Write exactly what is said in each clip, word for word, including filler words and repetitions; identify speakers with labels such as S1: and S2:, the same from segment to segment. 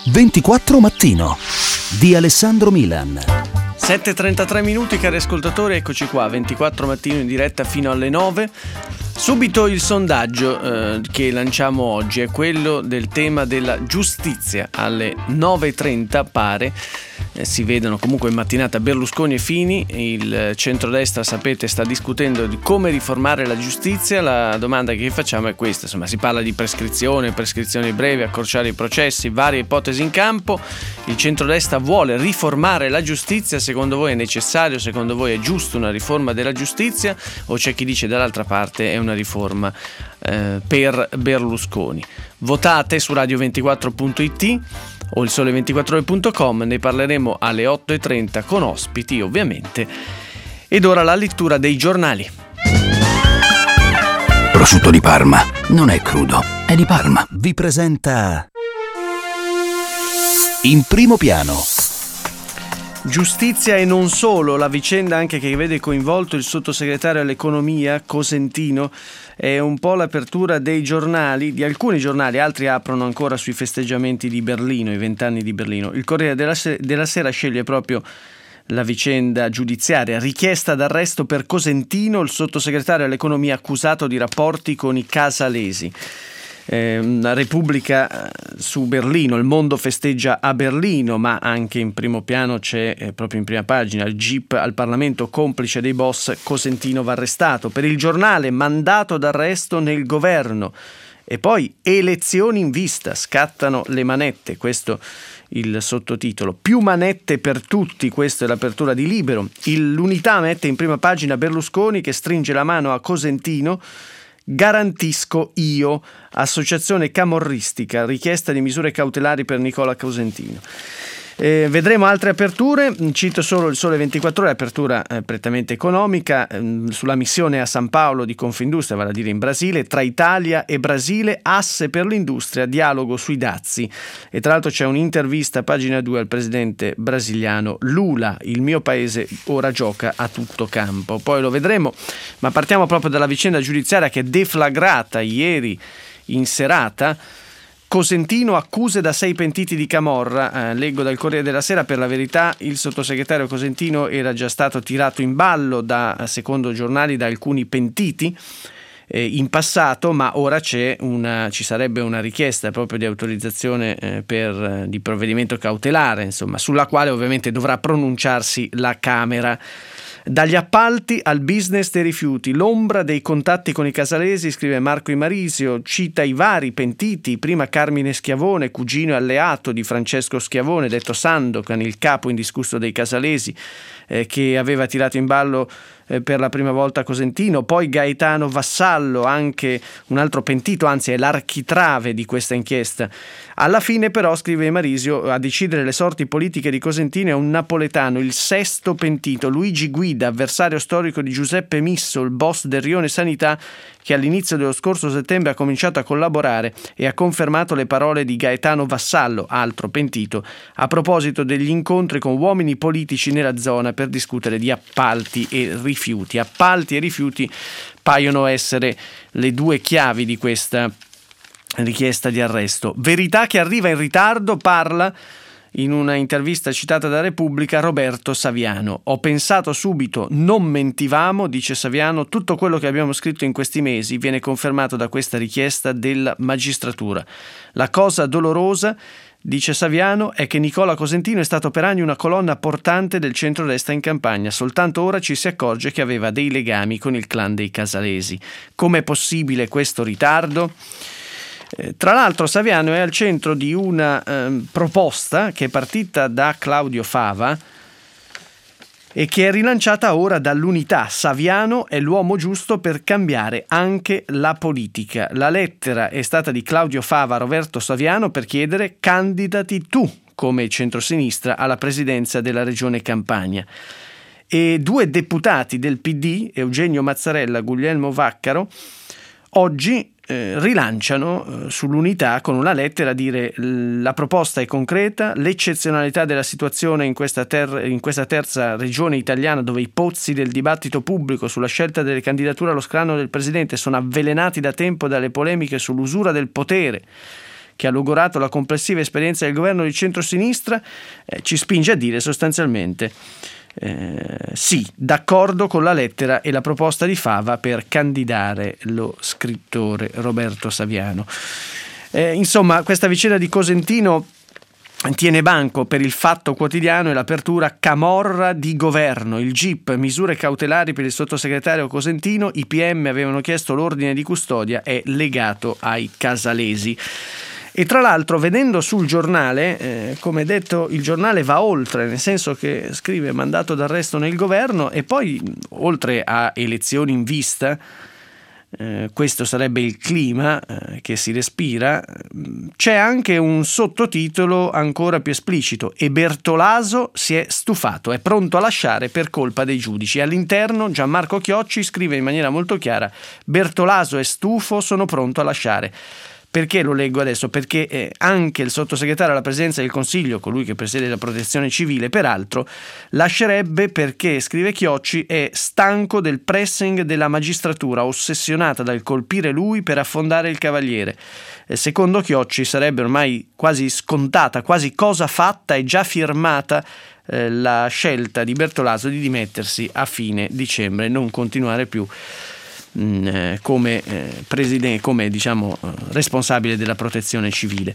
S1: ventiquattro Mattino di Alessandro Milan.
S2: sette e trentatré minuti, cari ascoltatori, eccoci qua, ventiquattro Mattino in diretta fino alle nove. Subito il sondaggio eh, che lanciamo oggi è quello del tema della giustizia. Alle nove e trenta pare eh, si vedono comunque in mattinata Berlusconi e Fini. Il centrodestra, sapete, sta discutendo di come riformare la giustizia. La domanda che facciamo è questa: insomma, si parla di prescrizione, prescrizioni brevi, accorciare i processi, varie ipotesi in campo. Il centrodestra vuole riformare la giustizia. Secondo voi è necessario? Secondo voi è giusto una riforma della giustizia? O c'è chi dice dall'altra parte è una riforma eh, per Berlusconi? Votate su radio ventiquattro punto it o il sole ventiquattro ore punto com. Ne parleremo alle otto e trenta con ospiti, ovviamente. Ed ora la lettura dei giornali.
S1: Prosciutto di Parma non è crudo, è di Parma. Vi presenta In Primo Piano.
S2: Giustizia e non solo, la vicenda anche che vede coinvolto il sottosegretario all'economia Cosentino è un po' l'apertura dei giornali, di alcuni giornali, altri aprono ancora sui festeggiamenti di Berlino, i vent'anni di Berlino. Il Corriere della, Se- della Sera sceglie proprio la vicenda giudiziaria, richiesta d'arresto per Cosentino, il sottosegretario all'economia accusato di rapporti con i casalesi. Eh, una Repubblica su Berlino, il mondo festeggia a Berlino, ma anche in primo piano c'è eh, proprio in prima pagina il Jeep al Parlamento, complice dei boss, Cosentino va arrestato. Per il Giornale, mandato d'arresto nel governo. E poi elezioni in vista, scattano le manette, questo il sottotitolo. Più manette per tutti, questa è l'apertura di Libero. Il, L'Unità mette in prima pagina Berlusconi che stringe la mano a Cosentino. Garantisco io, associazione camorristica, richiesta di misure cautelari per Nicola Cosentino. Eh, vedremo altre aperture, cito solo il Sole ventiquattro Ore, apertura eh, prettamente economica, ehm, sulla missione a San Paolo di Confindustria, vale a dire in Brasile, tra Italia e Brasile, asse per l'industria, dialogo sui dazi. E tra l'altro c'è un'intervista a pagina due al presidente brasiliano Lula, il mio paese ora gioca a tutto campo. Poi lo vedremo, ma partiamo proprio dalla vicenda giudiziaria che è deflagrata ieri in serata. Cosentino, accuse da sei pentiti di camorra. Eh, leggo dal Corriere della Sera: per la verità il sottosegretario Cosentino era già stato tirato in ballo da, secondo giornali, da alcuni pentiti eh, in passato, ma ora c'è una, ci sarebbe una richiesta proprio di autorizzazione eh, per, di provvedimento cautelare, insomma, sulla quale ovviamente dovrà pronunciarsi la Camera. Dagli appalti al business dei rifiuti, l'ombra dei contatti con i casalesi, scrive Marco Imarisio, cita i vari pentiti, prima Carmine Schiavone, cugino e alleato di Francesco Schiavone, detto Sandokan, il capo indiscusso dei casalesi, eh, che aveva tirato in ballo eh, per la prima volta Cosentino, poi Gaetano Vassallo, anche un altro pentito, anzi è l'architrave di questa inchiesta. Alla fine però, scrive Imarisio, a decidere le sorti politiche di Cosentino è un napoletano, il sesto pentito, Luigi Guida, avversario storico di Giuseppe Misso, il boss del Rione Sanità, che all'inizio dello scorso settembre ha cominciato a collaborare e ha confermato le parole di Gaetano Vassallo, altro pentito, a proposito degli incontri con uomini politici nella zona per discutere di appalti e rifiuti. Appalti e rifiuti paiono essere le due chiavi di questa richiesta di arresto. Verità che arriva in ritardo, parla in una intervista citata da Repubblica Roberto Saviano. Ho pensato subito, non mentivamo, dice Saviano, tutto quello che abbiamo scritto in questi mesi viene confermato da questa richiesta della magistratura. La cosa dolorosa, dice Saviano, è che Nicola Cosentino è stato per anni una colonna portante del centrodestra in campagna. Soltanto ora ci si accorge che aveva dei legami con il clan dei casalesi. Com'è possibile questo ritardo? Eh, tra l'altro Saviano è al centro di una eh, proposta che è partita da Claudio Fava e che è rilanciata ora dall'Unità. Saviano è l'uomo giusto per cambiare anche la politica. La lettera è stata di Claudio Fava a Roberto Saviano per chiedere: candidati tu come centrosinistra alla presidenza della regione Campania. E due deputati del P D, Eugenio Mazzarella e Guglielmo Vaccaro, oggi Eh, rilanciano eh, sull'Unità con una lettera a dire: la proposta è concreta, l'eccezionalità della situazione in questa, ter- in questa terza regione italiana, dove i pozzi del dibattito pubblico sulla scelta delle candidature allo scranno del presidente sono avvelenati da tempo dalle polemiche sull'usura del potere che ha logorato la complessiva esperienza del governo di centrosinistra, eh, ci spinge a dire sostanzialmente eh, sì, d'accordo con la lettera e la proposta di Fava per candidare lo scrittore Roberto Saviano. Eh, insomma, questa vicenda di Cosentino tiene banco per il Fatto Quotidiano e l'apertura camorra di governo, il G I P, misure cautelari per il sottosegretario Cosentino, i P M avevano chiesto l'ordine di custodia, è legato ai casalesi. E tra l'altro, vedendo sul giornale, eh, come detto, il giornale va oltre, nel senso che scrive mandato d'arresto nel governo e poi, oltre a elezioni in vista, Eh, questo sarebbe il clima eh, che si respira, c'è anche un sottotitolo ancora più esplicito: e Bertolaso si è stufato, è pronto a lasciare per colpa dei giudici. All'interno Gianmarco Chiocci scrive in maniera molto chiara: Bertolaso è stufo, sono pronto a lasciare. Perché lo leggo adesso? Perché eh, anche il sottosegretario alla Presidenza del Consiglio, colui che presiede la Protezione Civile, peraltro, lascerebbe perché, scrive Chiocci, è stanco del pressing della magistratura, ossessionata dal colpire lui per affondare il Cavaliere. Eh, secondo Chiocci sarebbe ormai quasi scontata, quasi cosa fatta e già firmata eh, la scelta di Bertolaso di dimettersi a fine dicembre, non continuare più come eh, presidente, come diciamo responsabile della protezione civile.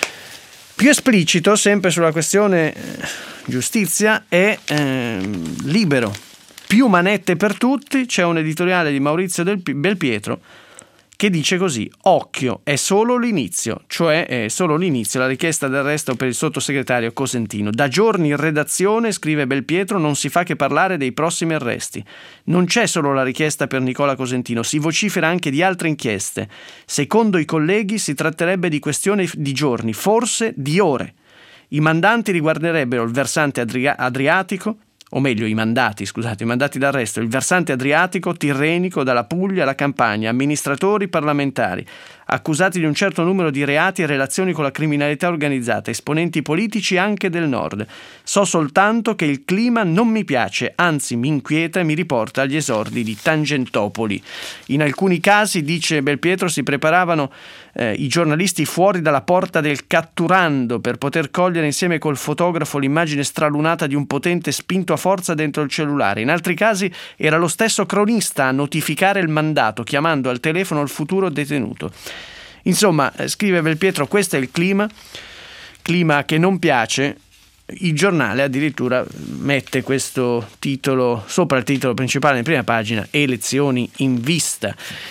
S2: Più esplicito, sempre sulla questione eh, giustizia, è eh, Libero. Più manette per tutti. C'è un editoriale di Maurizio Del Belpietro che dice così: occhio, è solo l'inizio, cioè è solo l'inizio la richiesta d'arresto per il sottosegretario Cosentino. Da giorni in redazione, scrive Belpietro, non si fa che parlare dei prossimi arresti. Non c'è solo la richiesta per Nicola Cosentino, si vocifera anche di altre inchieste. Secondo i colleghi si tratterebbe di questione di giorni, forse di ore. I mandanti riguarderebbero il versante Adri- Adriatico, o meglio i mandati, scusate, i mandati d'arresto, il versante adriatico, tirrenico, dalla Puglia alla Campania, amministratori parlamentari, accusati di un certo numero di reati e relazioni con la criminalità organizzata, esponenti politici anche del nord. So soltanto che il clima non mi piace, anzi mi inquieta e mi riporta agli esordi di Tangentopoli. In alcuni casi, dice Belpietro, si preparavano eh, i giornalisti fuori dalla porta del catturando per poter cogliere insieme col fotografo l'immagine stralunata di un potente spinto a forza dentro il cellulare. In altri casi era lo stesso cronista a notificare il mandato, chiamando al telefono il futuro detenuto. Insomma, scrive Belpietro, questo è il clima, clima che non piace. Il giornale addirittura mette questo titolo sopra il titolo principale in prima pagina: elezioni in vista.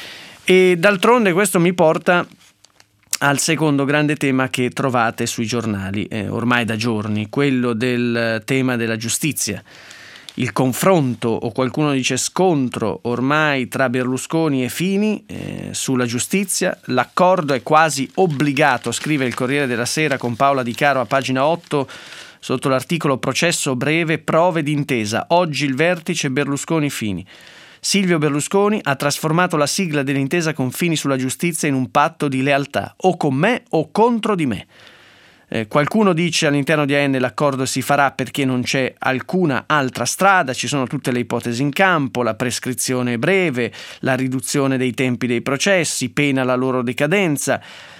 S2: E d'altronde questo mi porta al secondo grande tema che trovate sui giornali eh, ormai da giorni, quello del tema della giustizia. Il confronto, o qualcuno dice scontro, ormai tra Berlusconi e Fini eh, sulla giustizia. L'accordo è quasi obbligato, scrive il Corriere della Sera con Paola Di Caro a pagina otto sotto l'articolo processo breve, prove d'intesa. Oggi il vertice Berlusconi-Fini. Silvio Berlusconi ha trasformato la sigla dell'intesa con Fini sulla giustizia in un patto di lealtà, o con me o contro di me. Eh, qualcuno dice all'interno di A N l'accordo si farà perché non c'è alcuna altra strada, ci sono tutte le ipotesi in campo, la prescrizione breve, la riduzione dei tempi dei processi, pena la loro decadenza.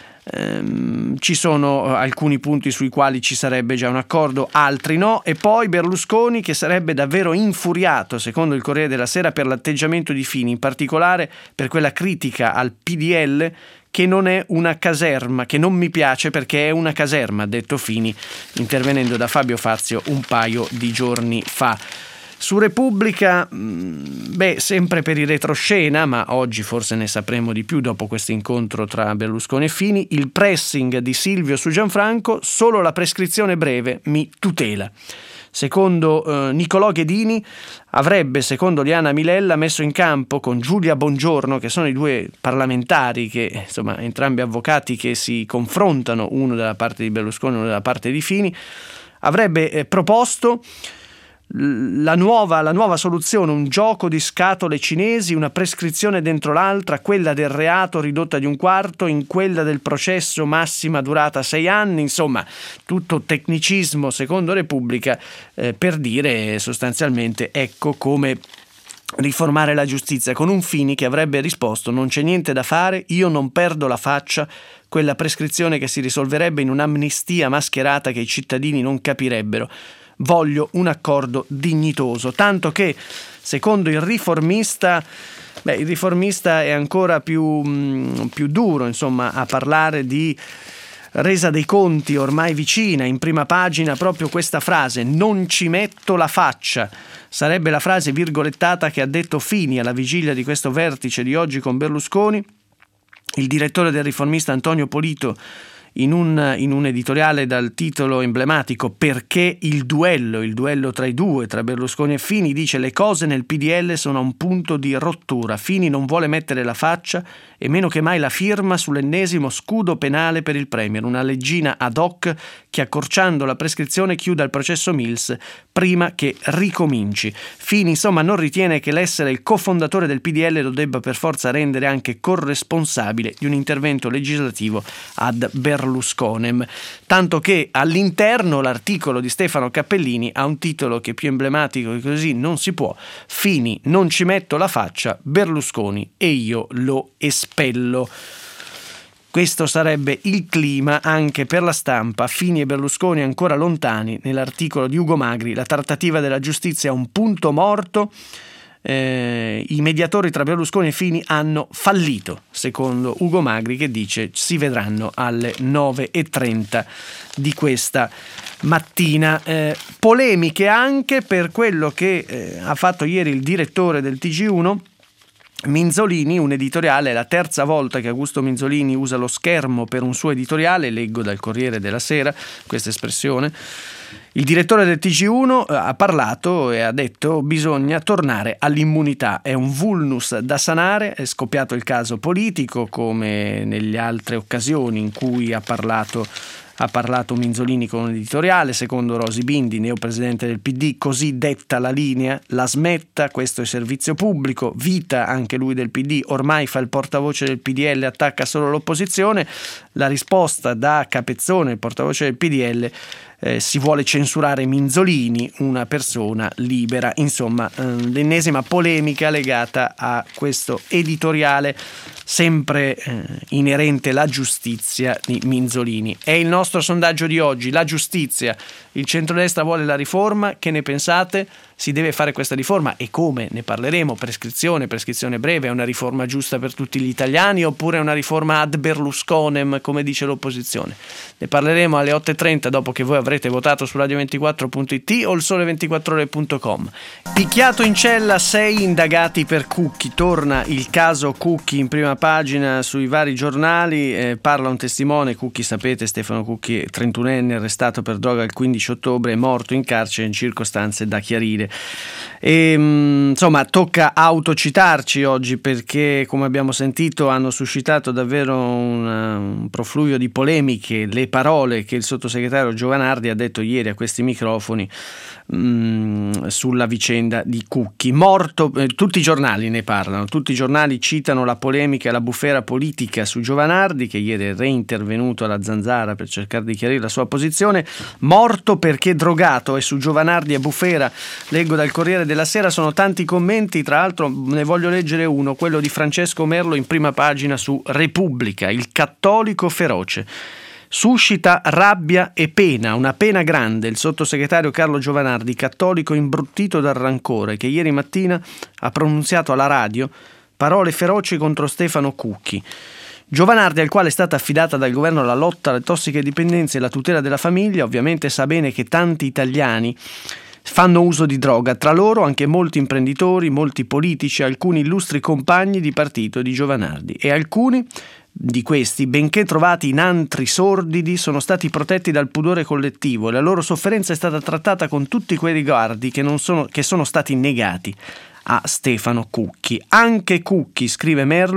S2: Ehm, ci sono alcuni punti sui quali ci sarebbe già un accordo, altri no, e poi Berlusconi che sarebbe davvero infuriato, secondo il Corriere della Sera, per l'atteggiamento di Fini, in particolare per quella critica al P D L che non è una caserma, che non mi piace perché è una caserma, ha detto Fini, intervenendo da Fabio Fazio un paio di giorni fa. Su Repubblica, beh, sempre per il retroscena, ma oggi forse ne sapremo di più dopo questo incontro tra Berlusconi e Fini, il pressing di Silvio su Gianfranco, solo la prescrizione breve mi tutela. Secondo eh, Nicolò Ghedini avrebbe, secondo Liana Milella, messo in campo con Giulia Bongiorno, che sono i due parlamentari, che insomma entrambi avvocati che si confrontano, uno dalla parte di Berlusconi e uno dalla parte di Fini, avrebbe eh, proposto La nuova, la nuova soluzione, un gioco di scatole cinesi, una prescrizione dentro l'altra, quella del reato ridotta di un quarto, in quella del processo massima durata sei anni, insomma tutto tecnicismo secondo Repubblica eh, per dire sostanzialmente ecco come riformare la giustizia, con un Fini che avrebbe risposto: non c'è niente da fare, io non perdo la faccia, quella prescrizione che si risolverebbe in un'amnistia mascherata che i cittadini non capirebbero. Voglio un accordo dignitoso, tanto che secondo il riformista, beh, il riformista è ancora più, mh, più duro, insomma, a parlare di resa dei conti ormai vicina. In prima pagina proprio questa frase: non ci metto la faccia. Sarebbe la frase virgolettata che ha detto Fini alla vigilia di questo vertice di oggi con Berlusconi. Il direttore del Riformista Antonio Polito, in un, in un editoriale dal titolo emblematico "Perché il duello, il duello tra i due, tra Berlusconi e Fini", dice: le cose nel P D L sono a un punto di rottura. Fini non vuole mettere la faccia e meno che mai la firma sull'ennesimo scudo penale per il Premier, una leggina ad hoc che, accorciando la prescrizione, chiuda il processo Mills prima che ricominci. Fini, insomma, non ritiene che l'essere il cofondatore del P D L lo debba per forza rendere anche corresponsabile di un intervento legislativo ad Berlusconem, tanto che all'interno l'articolo di Stefano Cappellini ha un titolo che più emblematico di così non si può: Fini, non ci metto la faccia, Berlusconi e io lo espello. Questo sarebbe il clima anche per la stampa. Fini e Berlusconi ancora lontani. Nell'articolo di Ugo Magri: la trattativa della giustizia è un punto morto. Eh, i mediatori tra Berlusconi e Fini hanno fallito, secondo Ugo Magri, che dice si vedranno alle nove e trenta di questa mattina. Eh, polemiche anche per quello che eh, ha fatto ieri il direttore del T G uno, Minzolini, un editoriale. È la terza volta che Augusto Minzolini usa lo schermo per un suo editoriale, leggo dal Corriere della Sera questa espressione. Il direttore del T G uno ha parlato e ha detto: bisogna tornare all'immunità, è un vulnus da sanare. È scoppiato il caso politico, come nelle altre occasioni in cui ha parlato Ha parlato Minzolini con un editoriale. Secondo Rosi Bindi, neopresidente del P D, così detta la linea, la smetta, questo è servizio pubblico. Vita, anche lui del P D, ormai fa il portavoce del P D L, attacca solo l'opposizione. La risposta da Capezzone, il portavoce del P D L: eh, si vuole censurare Minzolini, una persona libera. Insomma, eh, l'ennesima polemica legata a questo editoriale sempre eh, inerente alla giustizia di Minzolini. È il nostro sondaggio di oggi: la giustizia, il centrodestra vuole la riforma, che ne pensate? Si deve fare questa riforma e come? Ne parleremo. Prescrizione, prescrizione breve, è una riforma giusta per tutti gli italiani oppure è una riforma ad Berlusconem, come dice l'opposizione? Ne parleremo alle otto e trenta, dopo che voi avrete votato su radio ventiquattro punto it o il sole ventiquattro ore punto com. Picchiato in cella, sei indagati per Cucchi. Torna il caso Cucchi in prima pagina sui vari giornali. Eh, parla un testimone. Cucchi, sapete, Stefano Cucchi, trentunenne, arrestato per droga il quindici ottobre, è morto in carcere in circostanze da chiarire. E, insomma, tocca autocitarci oggi perché, come abbiamo sentito, hanno suscitato davvero un, un profluvio di polemiche le parole che il sottosegretario Giovanardi ha detto ieri a questi microfoni mh, sulla vicenda di Cucchi. Morto, eh, tutti i giornali ne parlano, tutti i giornali citano la polemica e la bufera politica su Giovanardi, che ieri è reintervenuto alla Zanzara per cercare di chiarire la sua posizione. Morto perché drogato, e su Giovanardi e bufera, leggo dal Corriere della Sera, sono tanti commenti. Tra l'altro ne voglio leggere uno, quello di Francesco Merlo in prima pagina su Repubblica: il cattolico feroce. Suscita rabbia e pena, una pena grande, il sottosegretario Carlo Giovanardi, cattolico imbruttito dal rancore, che ieri mattina ha pronunziato alla radio parole feroci contro Stefano Cucchi. Giovanardi, al quale è stata affidata dal governo la lotta alle tossiche dipendenze e la tutela della famiglia, ovviamente sa bene che tanti italiani fanno uso di droga, tra loro anche molti imprenditori, molti politici, alcuni illustri compagni di partito di Giovanardi, e alcuni di questi, benché trovati in antri sordidi, sono stati protetti dal pudore collettivo e la loro sofferenza è stata trattata con tutti quei riguardi che, non sono, che sono stati negati a Stefano Cucchi. Anche Cucchi, scrive Merlo,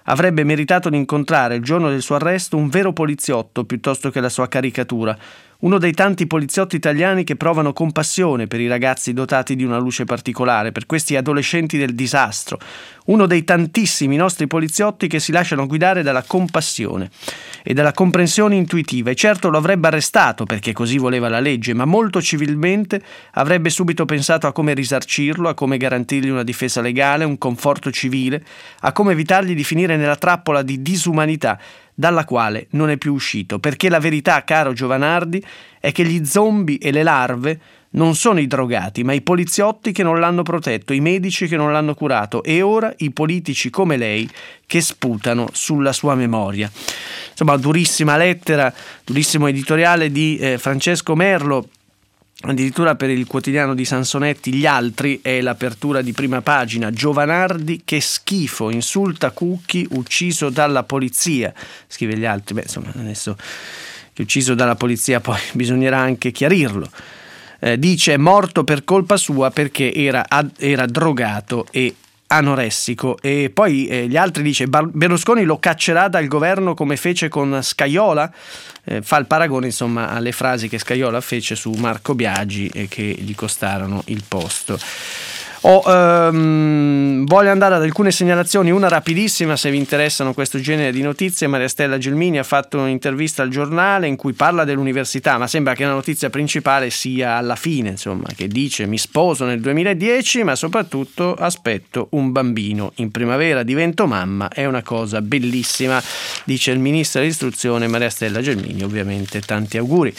S2: avrebbe meritato di incontrare il giorno del suo arresto un vero poliziotto piuttosto che la sua caricatura. Uno dei tanti poliziotti italiani che provano compassione per i ragazzi dotati di una luce particolare, per questi adolescenti del disastro. Uno dei tantissimi nostri poliziotti che si lasciano guidare dalla compassione e dalla comprensione intuitiva. E certo lo avrebbe arrestato perché così voleva la legge, ma molto civilmente avrebbe subito pensato a come risarcirlo, a come garantirgli una difesa legale, un conforto civile, a come evitargli di finire nella trappola di disumanità dalla quale non è più uscito, perché la verità, caro Giovanardi, è che gli zombie e le larve non sono i drogati, ma i poliziotti che non l'hanno protetto, i medici che non l'hanno curato e ora i politici come lei che sputano sulla sua memoria. Insomma, durissima lettera, durissimo editoriale di eh, Francesco Merlo. Addirittura per il quotidiano di Sansonetti Gli Altri è l'apertura di prima pagina: Giovanardi che schifo, insulta Cucchi ucciso dalla polizia, scrive Gli Altri. Beh, insomma, adesso che ucciso dalla polizia poi bisognerà anche chiarirlo. Eh, dice è morto per colpa sua perché era, ad, era drogato e anoressico. E poi eh, Gli Altri dice Berlusconi lo caccerà dal governo come fece con Scajola. Eh, fa il paragone insomma alle frasi che Scajola fece su Marco Biagi e che gli costarono il posto. Oh, um, voglio andare ad alcune segnalazioni, una rapidissima se vi interessano questo genere di notizie. Maria Stella Gelmini ha fatto un'intervista al giornale in cui parla dell'università, ma sembra che la notizia principale sia alla fine, insomma, che dice mi sposo nel duemiladieci ma soprattutto aspetto un bambino, in primavera divento mamma, è una cosa bellissima, dice il ministro dell'istruzione Maria Stella Gelmini, ovviamente tanti auguri.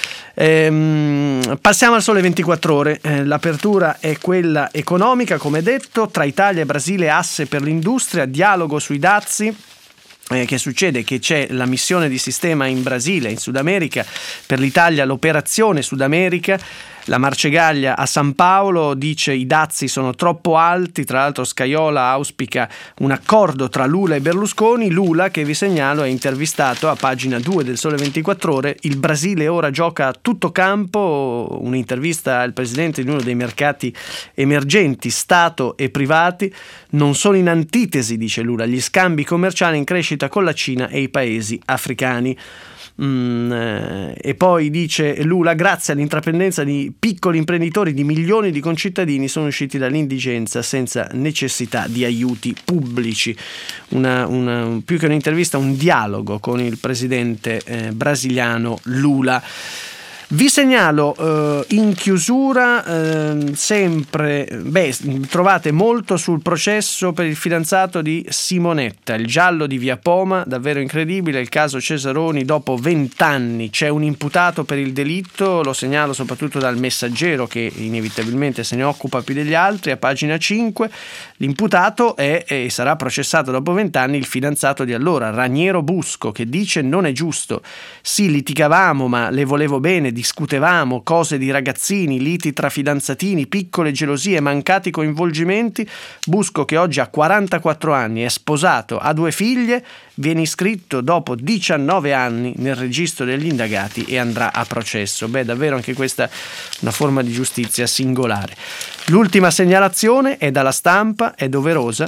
S2: Ehm, passiamo al Sole ventiquattro Ore. Eh, l'apertura è quella economica, come detto, tra Italia e Brasile asse per l'industria, dialogo sui dazi. Eh, che succede? Che c'è la missione di sistema in Brasile, in Sud America, per l'Italia l'operazione Sud America. La Marcegaglia a San Paolo dice i dazi sono troppo alti, tra l'altro Scajola auspica un accordo tra Lula e Berlusconi. Lula, che vi segnalo, è intervistato a pagina due del Sole ventiquattro Ore, il Brasile ora gioca a tutto campo, un'intervista al presidente di uno dei mercati emergenti, Stato e privati, non sono in antitesi, dice Lula, gli scambi commerciali in crescita con la Cina e i paesi africani. Mm, eh, e poi dice Lula grazie all'intraprendenza di piccoli imprenditori di milioni di concittadini sono usciti dall'indigenza senza necessità di aiuti pubblici. Una, una, più che un'intervista, un dialogo con il presidente eh, brasiliano Lula. Vi segnalo eh, in chiusura eh, sempre, beh, trovate molto sul processo per il fidanzato di Simonetta, il giallo di Via Poma, davvero incredibile, il caso Cesaroni, dopo vent'anni c'è un imputato per il delitto, lo segnalo soprattutto dal Messaggero che inevitabilmente se ne occupa più degli altri, a pagina cinque, l'imputato è e sarà processato dopo vent'anni il fidanzato di allora, Raniero Busco, che dice non è giusto, sì litigavamo ma le volevo bene, discutevamo, cose di ragazzini, liti tra fidanzatini, piccole gelosie, mancati coinvolgimenti. Busco, che oggi ha quarantaquattro anni, è sposato, ha due figlie, viene iscritto dopo diciannove anni nel registro degli indagati e andrà a processo. Beh, davvero anche questa una forma di giustizia singolare. L'ultima segnalazione è dalla Stampa, è doverosa.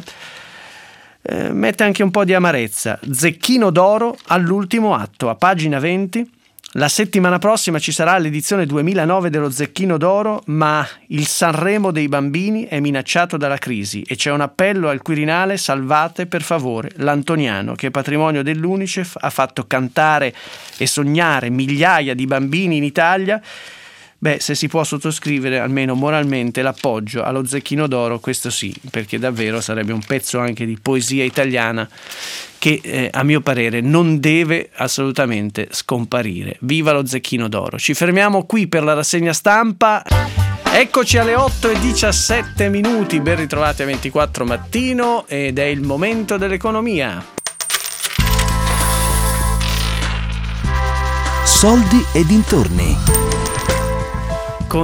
S2: Eh, mette anche un po' di amarezza. Zecchino d'oro all'ultimo atto, a pagina venti. La settimana prossima ci sarà l'edizione duemilanove dello Zecchino d'Oro, ma il Sanremo dei bambini è minacciato dalla crisi e c'è un appello al Quirinale: salvate per favore l'Antoniano, che è patrimonio dell'Unicef, ha fatto cantare e sognare migliaia di bambini in Italia. Beh, se si può sottoscrivere almeno moralmente l'appoggio allo Zecchino d'Oro, questo sì, perché davvero sarebbe un pezzo anche di poesia italiana che eh, a mio parere non deve assolutamente scomparire. Viva lo Zecchino d'Oro. Ci fermiamo qui per la rassegna stampa. Eccoci alle otto e diciassette minuti, ben ritrovati a ventiquattro mattino ed è il momento dell'economia.
S1: Soldi e dintorni.
S2: Con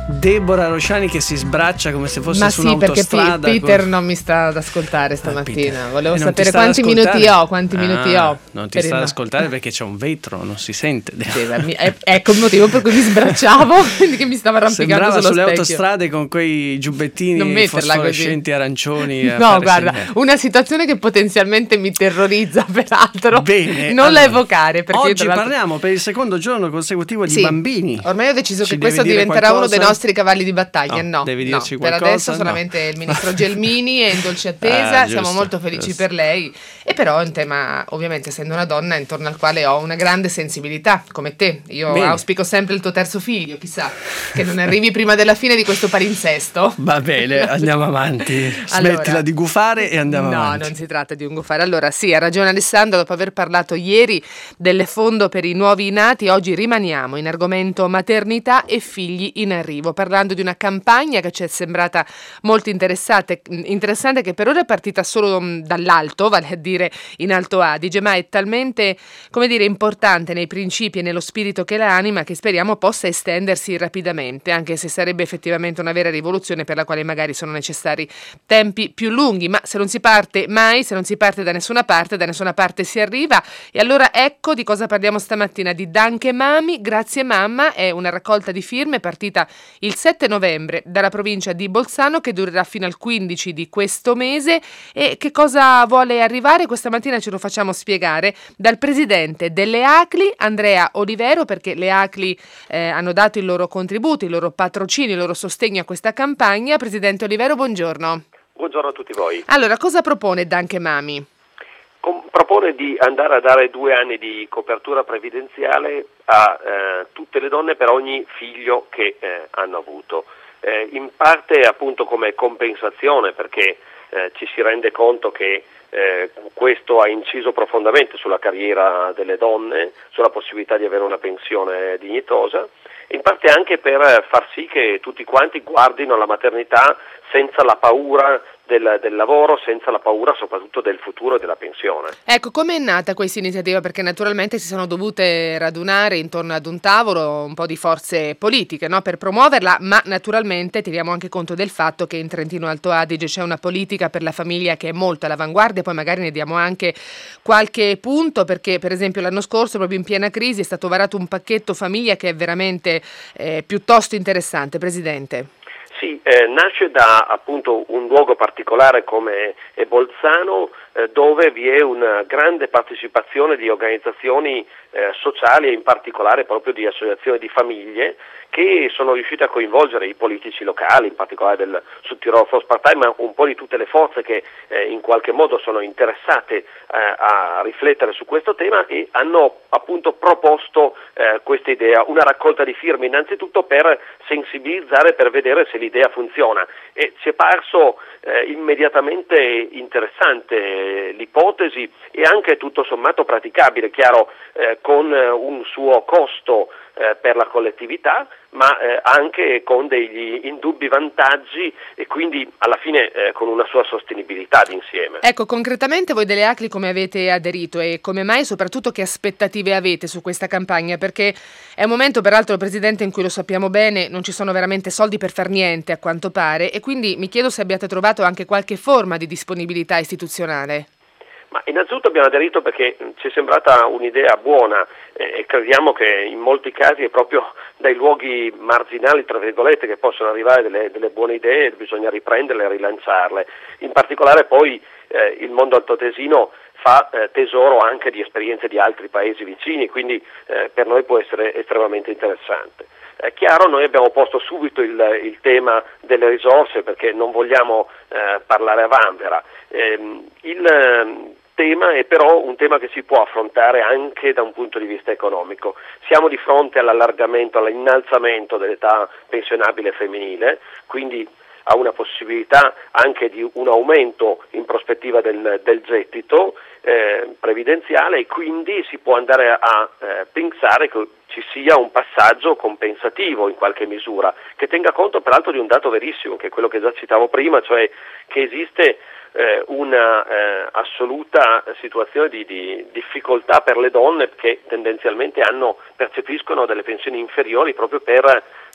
S2: Deborah Rosciani che si sbraccia come se fosse
S3: Ma
S2: su
S3: sì,
S2: un'autostrada.
S3: perché P- Peter
S2: con...
S3: non mi sta ad ascoltare stamattina. Volevo
S2: eh,
S3: sapere quanti minuti ho, quanti
S2: ah,
S3: minuti ho.
S2: Non ti sta ad ascoltare perché c'è un vetro, non si sente.
S3: Sì, è, ecco il motivo per cui mi sbracciavo, quindi che mi stava arrampicando
S2: Sembrava
S3: sullo
S2: sulle
S3: specchio.
S2: autostrade con quei giubbettini fosforescenti arancioni.
S3: No, guarda, segnare. Una situazione che potenzialmente mi terrorizza, peraltro.
S2: Bene,
S3: non
S2: allora,
S3: la evocare. Perché
S2: oggi parliamo per il secondo giorno consecutivo di
S3: sì,
S2: bambini.
S3: Ormai ho deciso
S2: Ci
S3: che questo diventerà
S2: qualcosa?
S3: uno dei nostri cavalli di battaglia. No,
S2: no, devi dirci
S3: no,
S2: qualcosa,
S3: per adesso
S2: no.
S3: solamente il ministro Gelmini è in dolce attesa.
S2: Ah,
S3: siamo
S2: giusto,
S3: molto felici
S2: giusto.
S3: per lei. E però è un tema, ovviamente, essendo una donna, intorno al quale ho una grande sensibilità, come te. Io
S2: Bene.
S3: auspico sempre il tuo terzo figlio, chissà, che non arrivi prima della fine di questo palinsesto.
S2: Va bene, andiamo avanti. Smettila
S3: Allora,
S2: di gufare e andiamo
S3: no,
S2: avanti.
S3: No, non si tratta di un gufare. Allora, sì, ha ragione Alessandro, dopo aver parlato ieri del fondo per i nuovi nati, oggi rimaniamo in argomento maternità e figli in arrivo, parlando di una campagna che ci è sembrata molto interessante, interessante che per ora è partita solo dall'alto, vale a dire in Alto Adige, ma è talmente, come dire, importante nei principi e nello spirito che la anima che speriamo possa estendersi rapidamente, anche se sarebbe effettivamente una vera rivoluzione per la quale magari sono necessari tempi più lunghi, ma se non si parte mai, se non si parte da nessuna parte, da nessuna parte si arriva. E allora ecco di cosa parliamo stamattina, di Danke Mami, Grazie Mamma. È una raccolta di firme partita il sette novembre dalla provincia di Bolzano che durerà fino al quindici di questo mese. E che cosa vuole arrivare? Questa mattina ce lo facciamo spiegare dal presidente delle A C L I, Andrea Olivero, perché le A C L I eh, hanno dato il loro contributo, il loro patrocinio, il loro sostegno a questa campagna. Presidente Olivero, buongiorno.
S4: Buongiorno a tutti voi.
S3: Allora, cosa propone Danke Mami?
S4: Com- propone di andare a dare due anni di copertura previdenziale a eh, tutte le donne per ogni figlio che eh, hanno avuto. Eh, in parte appunto come compensazione, perché eh, ci si rende conto che eh, questo ha inciso profondamente sulla carriera delle donne, sulla possibilità di avere una pensione dignitosa, in parte anche per far sì che tutti quanti guardino alla maternità senza la paura del, del lavoro, senza la paura soprattutto del futuro e della pensione.
S3: Ecco, come è nata questa iniziativa? Perché naturalmente si sono dovute radunare intorno ad un tavolo un po' di forze politiche, no? Per promuoverla, ma naturalmente teniamo anche conto del fatto che in Trentino Alto Adige c'è una politica per la famiglia che è molto all'avanguardia, poi magari ne diamo anche qualche punto, perché per esempio l'anno scorso, proprio in piena crisi, è stato varato un pacchetto famiglia che è veramente eh, piuttosto interessante, Presidente.
S4: Sì, eh, nasce da appunto un luogo particolare come è Bolzano, eh, dove vi è una grande partecipazione di organizzazioni eh, sociali e in particolare proprio di associazioni di famiglie che sono riuscite a coinvolgere i politici locali, in particolare del Sud Tirolo Volkspartei, ma un po' di tutte le forze che eh, in qualche modo sono interessate eh, a riflettere su questo tema e hanno appunto proposto eh, questa idea, una raccolta di firme innanzitutto per sensibilizzare, per vedere se l'idea funziona, e ci è parso eh, immediatamente interessante l'ipotesi e anche tutto sommato praticabile, chiaro, eh, con un suo costo eh, per la collettività, ma eh, anche con degli indubbi vantaggi e quindi alla fine eh, con una sua sostenibilità d'insieme.
S3: Ecco, concretamente voi delle A C L I come avete aderito e come mai, e soprattutto che aspettative avete su questa campagna? Perché è un momento, peraltro, Presidente, in cui lo sappiamo bene, non ci sono veramente soldi per far niente a quanto pare, e quindi mi chiedo se abbiate trovato anche qualche forma di disponibilità istituzionale.
S4: Ma innanzitutto abbiamo aderito perché ci è sembrata un'idea buona eh, e crediamo che in molti casi è proprio dai luoghi marginali, tra virgolette, che possono arrivare delle, delle buone idee, bisogna riprenderle e rilanciarle. In particolare poi eh, il mondo altoatesino fa eh, tesoro anche di esperienze di altri paesi vicini, quindi eh, per noi può essere estremamente interessante. È chiaro, noi abbiamo posto subito il, il tema delle risorse perché non vogliamo eh, parlare a vanvera. Eh, il eh, tema è però un tema che si può affrontare anche da un punto di vista economico. Siamo di fronte all'allargamento, all'innalzamento dell'età pensionabile femminile, quindi a una possibilità anche di un aumento in prospettiva del, del gettito eh, previdenziale, e quindi si può andare a, a eh, pensare che ci sia un passaggio compensativo in qualche misura, che tenga conto peraltro di un dato verissimo, che è quello che già citavo prima, cioè che esiste eh, una eh, assoluta situazione di, di difficoltà per le donne che tendenzialmente hanno, percepiscono delle pensioni inferiori proprio per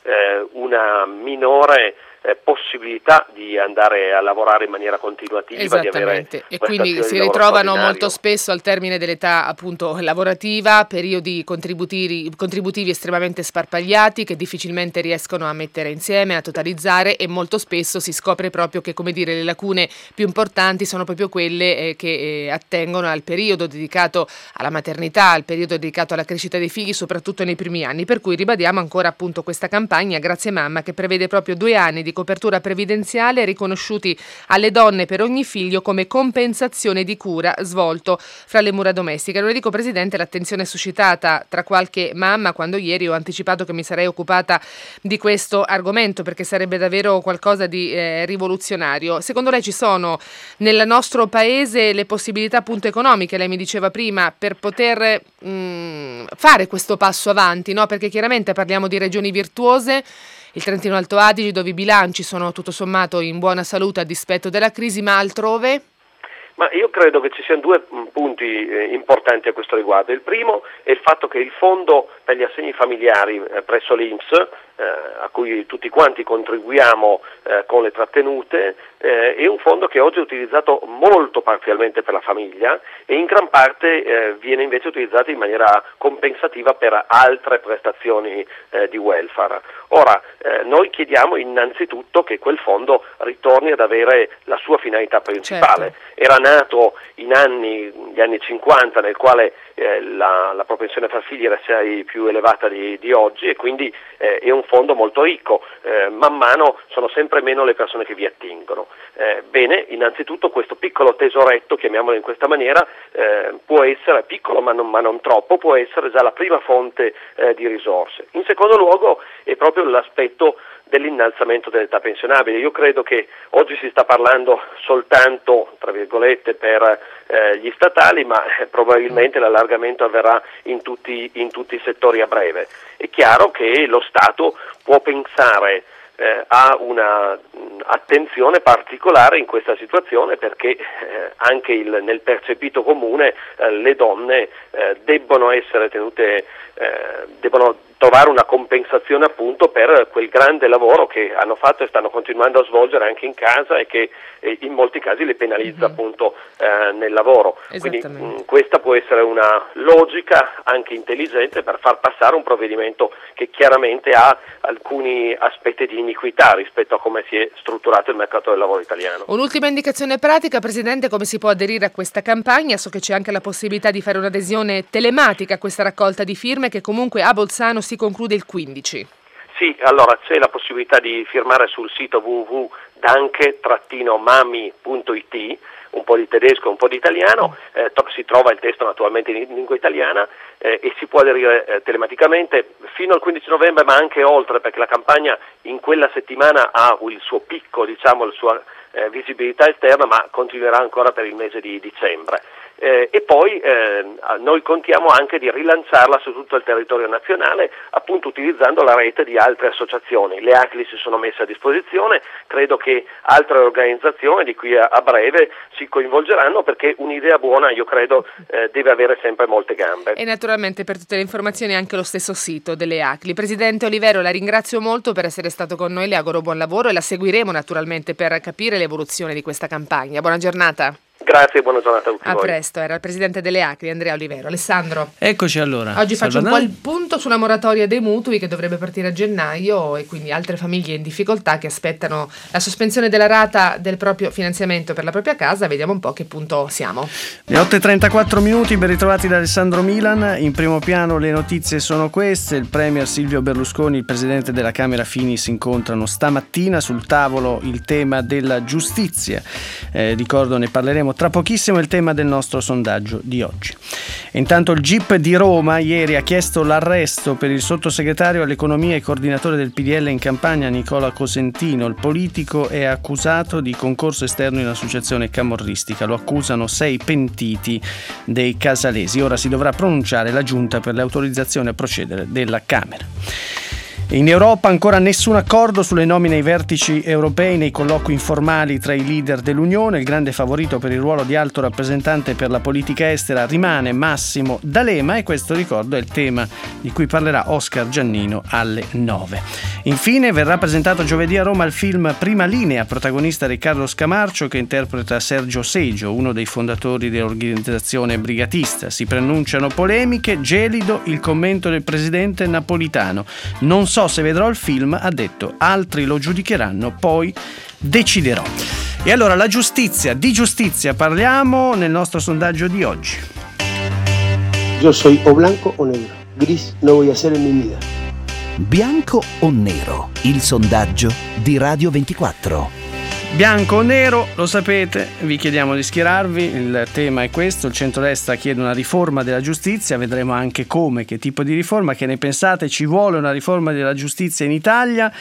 S4: eh, una minore Eh, possibilità di andare a lavorare in maniera continuativa, di avere
S3: e quindi si ritrovano molto spesso al termine dell'età appunto lavorativa periodi contributivi, contributivi estremamente sparpagliati che difficilmente riescono a mettere insieme, a totalizzare, e molto spesso si scopre proprio che, come dire, le lacune più importanti sono proprio quelle eh, che eh, attengono al periodo dedicato alla maternità, al periodo dedicato alla crescita dei figli, soprattutto nei primi anni, per cui ribadiamo ancora appunto questa campagna Grazie Mamma, che prevede proprio due anni di copertura previdenziale riconosciuti alle donne per ogni figlio come compensazione di cura svolto fra le mura domestiche. Lo dico, Presidente, l'attenzione suscitata tra qualche mamma quando ieri ho anticipato che mi sarei occupata di questo argomento, perché sarebbe davvero qualcosa di eh, rivoluzionario. Secondo lei ci sono nel nostro paese le possibilità appunto economiche, lei mi diceva prima, per poter mh, fare questo passo avanti, no? Perché chiaramente parliamo di regioni virtuose, il Trentino Alto Adige, dove i bilanci sono tutto sommato in buona salute a dispetto della crisi, ma altrove?
S4: Ma io credo che ci siano due punti eh, importanti a questo riguardo. Il primo è il fatto che il fondo per gli assegni familiari eh, presso l'I N P S, eh, a cui tutti quanti contribuiamo eh, con le trattenute, eh, è un fondo che oggi è utilizzato molto parzialmente per la famiglia e in gran parte eh, viene invece utilizzato in maniera compensativa per altre prestazioni eh, di welfare. Ora, eh, noi chiediamo innanzitutto che quel fondo ritorni ad avere la sua finalità principale. Certo. Era nato in anni, gli anni cinquanta, nel quale eh, la, la propensione a far figli era assai più elevata di, di oggi, e quindi eh, è un fondo molto ricco. Eh, man mano sono sempre meno le persone che vi attingono. Eh, bene, innanzitutto questo piccolo tesoretto, chiamiamolo in questa maniera, eh, può essere piccolo ma non, ma non troppo, può essere già la prima fonte eh, di risorse. In secondo luogo è proprio l'aspetto dell'innalzamento dell'età pensionabile. Io credo che oggi si sta parlando soltanto, tra virgolette, per eh, gli statali, ma eh, probabilmente l'allargamento avverrà in tutti, in tutti i settori a breve. È chiaro che lo Stato può pensare eh, a una mh, attenzione particolare in questa situazione, perché eh, anche il, nel percepito comune eh, le donne eh, debbono essere tenute, eh, debbono trovare una compensazione appunto per quel grande lavoro che hanno fatto e stanno continuando a svolgere anche in casa e che eh, in molti casi le penalizza mm-hmm. appunto eh, nel lavoro. Quindi mh, questa può essere una logica anche intelligente per far passare un provvedimento che chiaramente ha alcuni aspetti di iniquità rispetto a come si è strutturato il mercato del lavoro italiano.
S3: Un'ultima indicazione pratica, Presidente: come si può aderire a questa campagna? So che c'è anche la possibilità di fare un'adesione telematica a questa raccolta di firme, che comunque a Bolzano si conclude il quindici.
S4: Sì, allora c'è la possibilità di firmare sul sito w w w punto danke mami punto i t, un po' di tedesco e un po' di italiano, eh, si trova il testo naturalmente in lingua italiana eh, e si può aderire eh, telematicamente fino al quindici novembre, ma anche oltre, perché la campagna in quella settimana ha il suo picco, diciamo, la sua eh, visibilità esterna, ma continuerà ancora per il mese di dicembre. Eh, e poi eh, noi contiamo anche di rilanciarla su tutto il territorio nazionale, appunto utilizzando la rete di altre associazioni. Le A C L I si sono messe a disposizione, credo che altre organizzazioni di qui a, a breve si coinvolgeranno, perché un'idea buona, io credo, eh, deve avere sempre molte gambe.
S3: E naturalmente per tutte le informazioni anche lo stesso sito delle A C L I. Presidente Olivero, la ringrazio molto per essere stato con noi, le auguro buon lavoro e la seguiremo naturalmente per capire l'evoluzione di questa campagna. Buona giornata.
S4: Grazie e buona giornata a tutti
S3: a
S4: voi.
S3: A presto, era il presidente delle A C L I, Andrea Olivero. Alessandro.
S2: Eccoci allora.
S3: Oggi faccio
S2: Salvador.
S3: un po' il punto sulla moratoria dei mutui che dovrebbe partire a gennaio, e quindi altre famiglie in difficoltà che aspettano la sospensione della rata del proprio finanziamento per la propria casa. Vediamo un po' che punto siamo.
S2: Le otto e trentaquattro minuti, ben ritrovati da Alessandro Milan. In primo piano le notizie sono queste: il premier Silvio Berlusconi e il presidente della Camera Fini si incontrano stamattina. Sul tavolo il tema della giustizia, eh, ricordo ne parleremo tra pochissimo, il tema del nostro sondaggio di oggi. E intanto il G I P di Roma ieri ha chiesto l'arresto per il sottosegretario all'economia e coordinatore del P D L in campagna Nicola Cosentino. Il politico è accusato di concorso esterno in associazione camorristica. Lo accusano sei pentiti dei casalesi. Ora si dovrà pronunciare la giunta per le autorizzazioni a procedere della Camera. In Europa ancora nessun accordo sulle nomine ai vertici europei nei colloqui informali tra i leader dell'Unione. Il grande favorito per il ruolo di alto rappresentante per la politica estera rimane Massimo D'Alema, e questo, ricordo, è il tema di cui parlerà Oscar Giannino alle nove. Infine verrà presentato giovedì a Roma il film Prima Linea, protagonista Riccardo Scamarcio, che interpreta Sergio Seggio, uno dei fondatori dell'organizzazione brigatista. Si preannunciano polemiche, gelido il commento del presidente Napolitano. Non so se vedrò il film, ha detto, altri lo giudicheranno, poi deciderò. E allora la giustizia, di giustizia parliamo nel nostro sondaggio di oggi.
S5: Yo soy o blanco o negro, gris no voy a ser en mi vida.
S1: Bianco o nero? Il sondaggio di Radio ventiquattro.
S2: Bianco o nero, lo sapete, vi chiediamo di schierarvi, il tema è questo, il centrodestra chiede una riforma della giustizia, vedremo anche come, che tipo di riforma, che ne pensate, ci vuole una riforma della giustizia in Italia?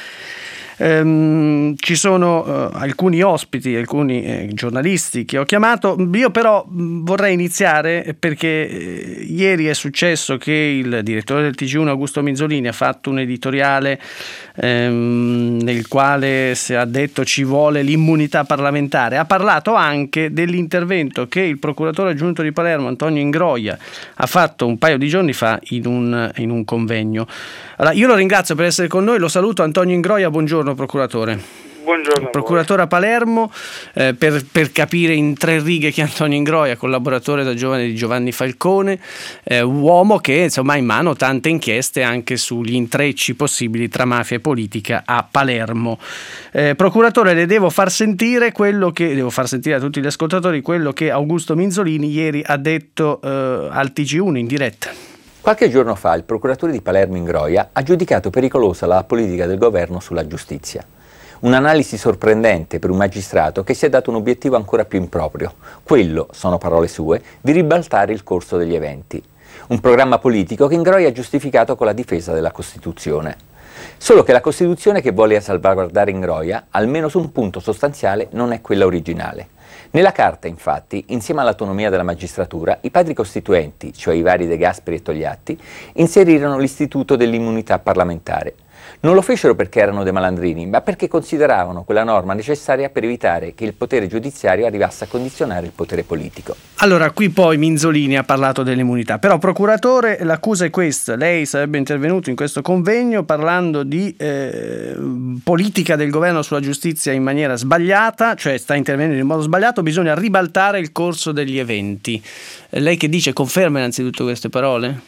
S2: Ehm, ci sono eh, alcuni ospiti, alcuni eh, giornalisti che ho chiamato. Io però mh, vorrei iniziare perché eh, ieri è successo che il direttore del T G uno Augusto Minzolini ha fatto un editoriale ehm, nel quale si ha detto ci vuole l'immunità parlamentare. Ha parlato anche dell'intervento che il procuratore aggiunto di Palermo Antonio Ingroia ha fatto un paio di giorni fa in un, in un convegno. Allora, io lo ringrazio per essere con noi, lo saluto. Antonio Ingroia, buongiorno procuratore.
S6: Buongiorno.
S2: Procuratore a Palermo, eh, per, per capire in tre righe chi è Antonio Ingroia, collaboratore da giovane di Giovanni Falcone, eh, uomo che insomma ha in mano tante inchieste anche sugli intrecci possibili tra mafia e politica a Palermo. Eh, procuratore, le devo far sentire quello che devo far sentire a tutti gli ascoltatori quello che Augusto Minzolini ieri ha detto eh, al T G uno in diretta.
S7: Qualche giorno fa il procuratore di Palermo Ingroia ha giudicato pericolosa la politica del governo sulla giustizia. Un'analisi sorprendente per un magistrato che si è dato un obiettivo ancora più improprio, quello, sono parole sue, di ribaltare il corso degli eventi. Un programma politico che Ingroia ha giustificato con la difesa della Costituzione. Solo che la Costituzione che vuole salvaguardare Ingroia, almeno su un punto sostanziale, non è quella originale. Nella Carta, infatti, insieme all'autonomia della magistratura, i padri costituenti, cioè i vari De Gasperi e Togliatti, inserirono l'istituto dell'immunità parlamentare. Non lo fecero perché erano dei malandrini, ma perché consideravano quella norma necessaria per evitare che il potere giudiziario arrivasse a condizionare il potere politico.
S2: Allora, qui poi Minzolini ha parlato dell'immunità, però procuratore, l'accusa è questa: lei sarebbe intervenuto in questo convegno parlando di eh, politica del governo sulla giustizia in maniera sbagliata, cioè sta intervenendo in modo sbagliato, bisogna ribaltare il corso degli eventi. Lei che dice, conferma innanzitutto queste parole?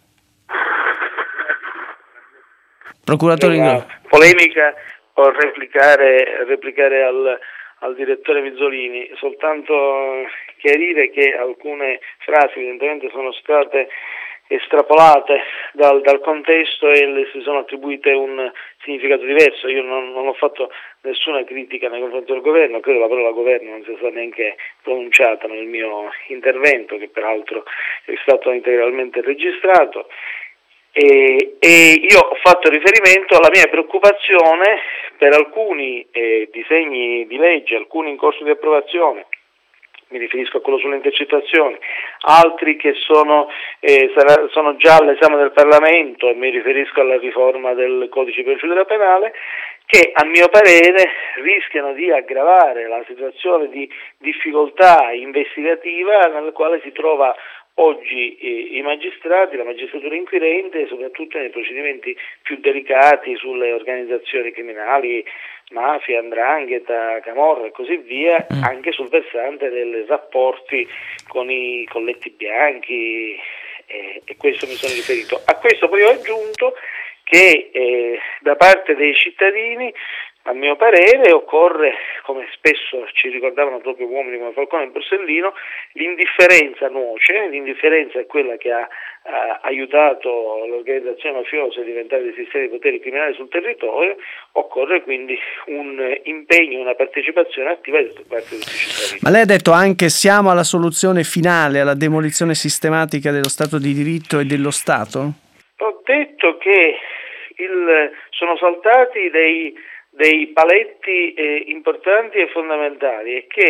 S2: Procuratore
S6: Ingroia. Polemica o replicare, replicare al, al direttore Minzolini, soltanto chiarire che alcune frasi evidentemente sono state estrapolate dal, dal contesto e le si sono attribuite un significato diverso. Io non, non ho fatto nessuna critica nei confronti del governo, credo la parola governo non sia stata neanche pronunciata nel mio intervento, che peraltro è stato integralmente registrato. E, e io ho fatto riferimento alla mia preoccupazione per alcuni eh, disegni di legge, alcuni in corso di approvazione, mi riferisco a quello sulle intercettazioni, altri che sono, eh, sarà, sono già all'esame del Parlamento, e mi riferisco alla riforma del codice di procedura penale, che a mio parere rischiano di aggravare la situazione di difficoltà investigativa nella quale si trova oggi eh, i magistrati, la magistratura inquirente, soprattutto nei procedimenti più delicati sulle organizzazioni criminali, mafia, 'ndrangheta, camorra e così via, mm. anche sul versante dei rapporti con i colletti bianchi, eh, e questo mi sono riferito. A questo poi ho aggiunto che eh, da parte dei cittadini, a mio parere, occorre, come spesso ci ricordavano proprio uomini come Falcone e Borsellino, l'indifferenza nuoce, l'indifferenza è quella che ha eh, aiutato l'organizzazione mafiosa a diventare dei sistemi di potere criminali sul territorio. Occorre quindi un impegno, una partecipazione attiva da parte dei cittadini.
S2: Ma lei ha detto anche siamo alla soluzione finale, alla demolizione sistematica dello Stato di diritto e dello Stato?
S6: Ho detto che il, sono saltati dei dei paletti eh, importanti e fondamentali, e che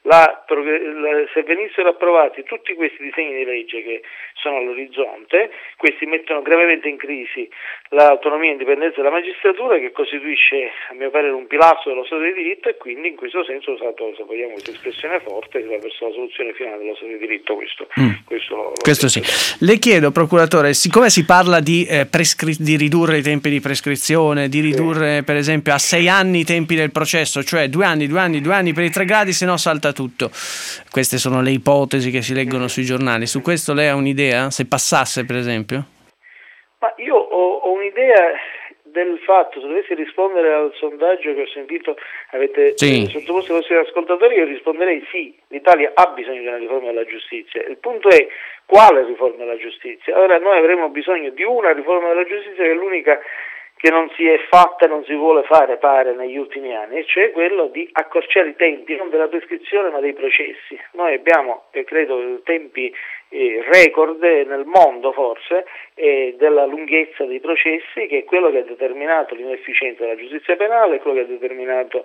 S6: la, se venissero approvati tutti questi disegni di legge che sono all'orizzonte, questi mettono gravemente in crisi l'autonomia e l'indipendenza della magistratura, che costituisce a mio parere un pilastro dello Stato di diritto, e quindi in questo senso, usato, se vogliamo questa espressione forte, si va verso la soluzione finale dello Stato di diritto. Questo,
S2: mm.
S6: questo, lo, lo
S2: questo sì. Le chiedo, procuratore, siccome si parla di, eh, prescri- di ridurre i tempi di prescrizione, di ridurre sì. per esempio a sei anni i tempi del processo, cioè due anni, due anni, due anni per i tre gradi, se no salta tutto. Queste sono le ipotesi che si leggono mm. sui giornali. Su questo lei ha un'idea? Se passasse, per esempio?
S6: Ma io ho, ho un'idea del fatto, se dovessi rispondere al sondaggio che ho sentito avete sì. sottoposto ai vostri ascoltatori, io risponderei sì, l'Italia ha bisogno di una riforma della giustizia. Il punto è quale riforma della giustizia. Ora noi avremo bisogno di una riforma della giustizia che è l'unica che non si è fatta e non si vuole fare, pare, negli ultimi anni, e cioè quello di accorciare i tempi, non della prescrizione ma dei processi. Noi abbiamo, eh, credo, tempi eh, record nel mondo forse, eh, della lunghezza dei processi, che è quello che ha determinato l'inefficienza della giustizia penale, quello che ha determinato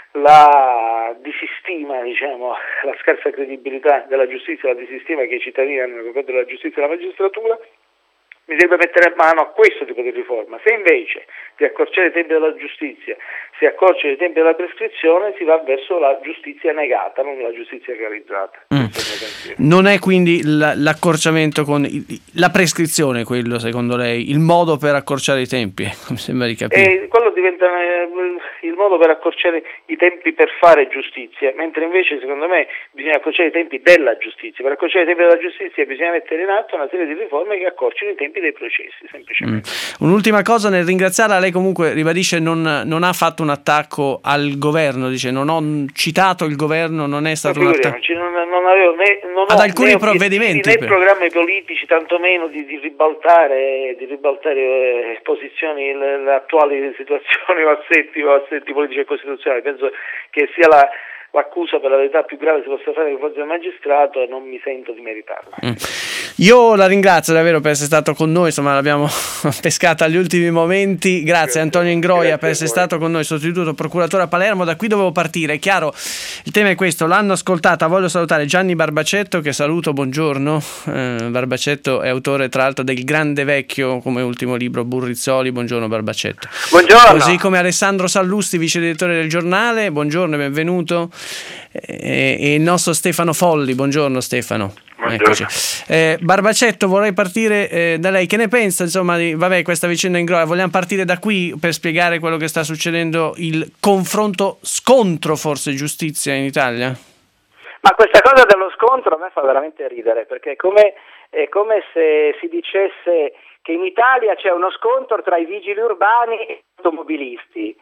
S6: la disistima, diciamo, la scarsa credibilità della giustizia, la disistima che i cittadini hanno nei confronti della giustizia e della magistratura. Bisogna mettere mano a questo tipo di riforma. Se invece di accorciare i tempi della giustizia si accorciano i tempi della prescrizione, si va verso la giustizia negata, non la giustizia realizzata.
S2: Mm. Non è quindi l'accorciamento con la prescrizione quello, secondo lei, il modo per accorciare i tempi? Mi sembra di capire.
S6: E quello diventa il modo per accorciare i tempi per fare giustizia, mentre invece secondo me bisogna accorciare i tempi della giustizia. Per accorciare i tempi della giustizia bisogna mettere in atto una serie di riforme che accorcino i tempi dei processi, semplicemente.
S2: Mm. Un'ultima cosa nel ringraziarla, lei comunque ribadisce non, non ha fatto un attacco al governo, dice non ho citato il governo, non è stato un attacco.
S6: Non, non avevo né, non
S2: ad
S6: ho
S2: alcuni
S6: né
S2: provvedimenti
S6: né programmi politici, tantomeno di, di ribaltare di ribaltare eh, posizioni, le, le attuali situazioni o assetti, o assetti politici e costituzionali. Penso che sia la l'accusa per la verità più grave si possa fare nei confronti del magistrato, e non mi sento di meritarla.
S2: Mm. Io la ringrazio davvero per essere stato con noi, insomma l'abbiamo pescata agli ultimi momenti. Grazie, grazie Antonio Ingroia grazie per essere stato con noi, sostituto procuratore a Palermo. Da qui dovevo partire, è chiaro, il tema è questo, l'hanno ascoltata. Voglio salutare Gianni Barbacetto, che saluto, buongiorno. eh, Barbacetto è autore tra l'altro del Grande Vecchio come ultimo libro, Burrizzoli. Buongiorno Barbacetto.
S8: Buongiorno.
S2: Così come Alessandro Sallusti, vice direttore del Giornale, buongiorno e benvenuto. E, e il nostro Stefano Folli, buongiorno Stefano. Eccoci. Eh, Barbacetto, vorrei partire eh, da lei. Che ne pensa insomma di vabbè, questa vicenda in Groia? Vogliamo partire da qui per spiegare quello che sta succedendo, il confronto scontro forse giustizia in Italia?
S8: Ma questa cosa dello scontro a me fa veramente ridere, perché è come, è come se si dicesse che in Italia c'è uno scontro tra i vigili urbani e gli automobilisti.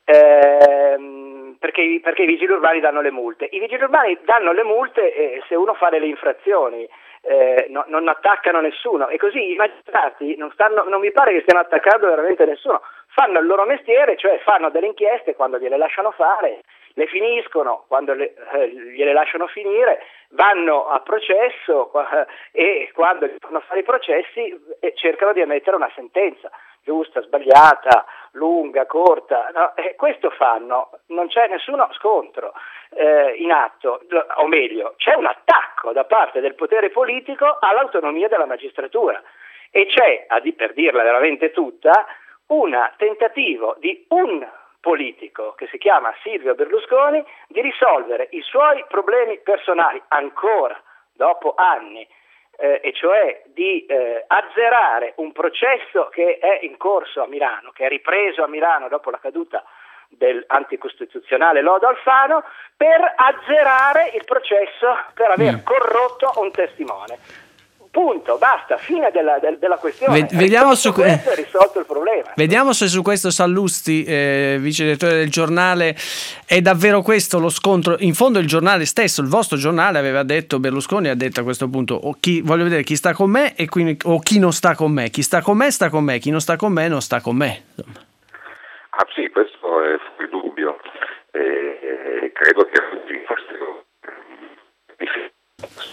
S8: Ehm, perché, perché i vigili urbani danno le multe. I vigili urbani danno le multe eh, se uno fa delle infrazioni, eh, no, non attaccano nessuno, e così i magistrati non, stanno, non mi pare che stiano attaccando veramente nessuno, fanno il loro mestiere, cioè fanno delle inchieste quando gliele lasciano fare, le finiscono quando le, eh, gliele lasciano finire, vanno a processo eh, e quando fanno fare i processi eh, cercano di emettere una sentenza giusta, sbagliata, lunga, corta, no? E questo fanno, non c'è nessuno scontro eh, in atto, o meglio, c'è un attacco da parte del potere politico all'autonomia della magistratura, e c'è, a di, per dirla veramente tutta, un tentativo di un politico che si chiama Silvio Berlusconi di risolvere i suoi problemi personali ancora dopo anni, Eh, e cioè di eh, azzerare un processo che è in corso a Milano, che è ripreso a Milano dopo la caduta dell'anticostituzionale Lodo Alfano, per azzerare il processo per aver mm. corrotto un testimone. Punto, basta, fine della, del, della questione.
S2: Ved- vediamo su
S8: questo è risolto il problema.
S2: Vediamo se su questo Sallusti, eh, vice direttore del Giornale, è davvero questo lo scontro. In fondo il giornale stesso, il vostro giornale, aveva detto, Berlusconi ha detto a questo punto, o chi, voglio vedere chi sta con me e quindi, o chi non sta con me. Chi sta con me sta con me, chi non sta con me non sta con me. Insomma.
S9: Ah sì, questo è fuori dubbio. Eh, credo che forse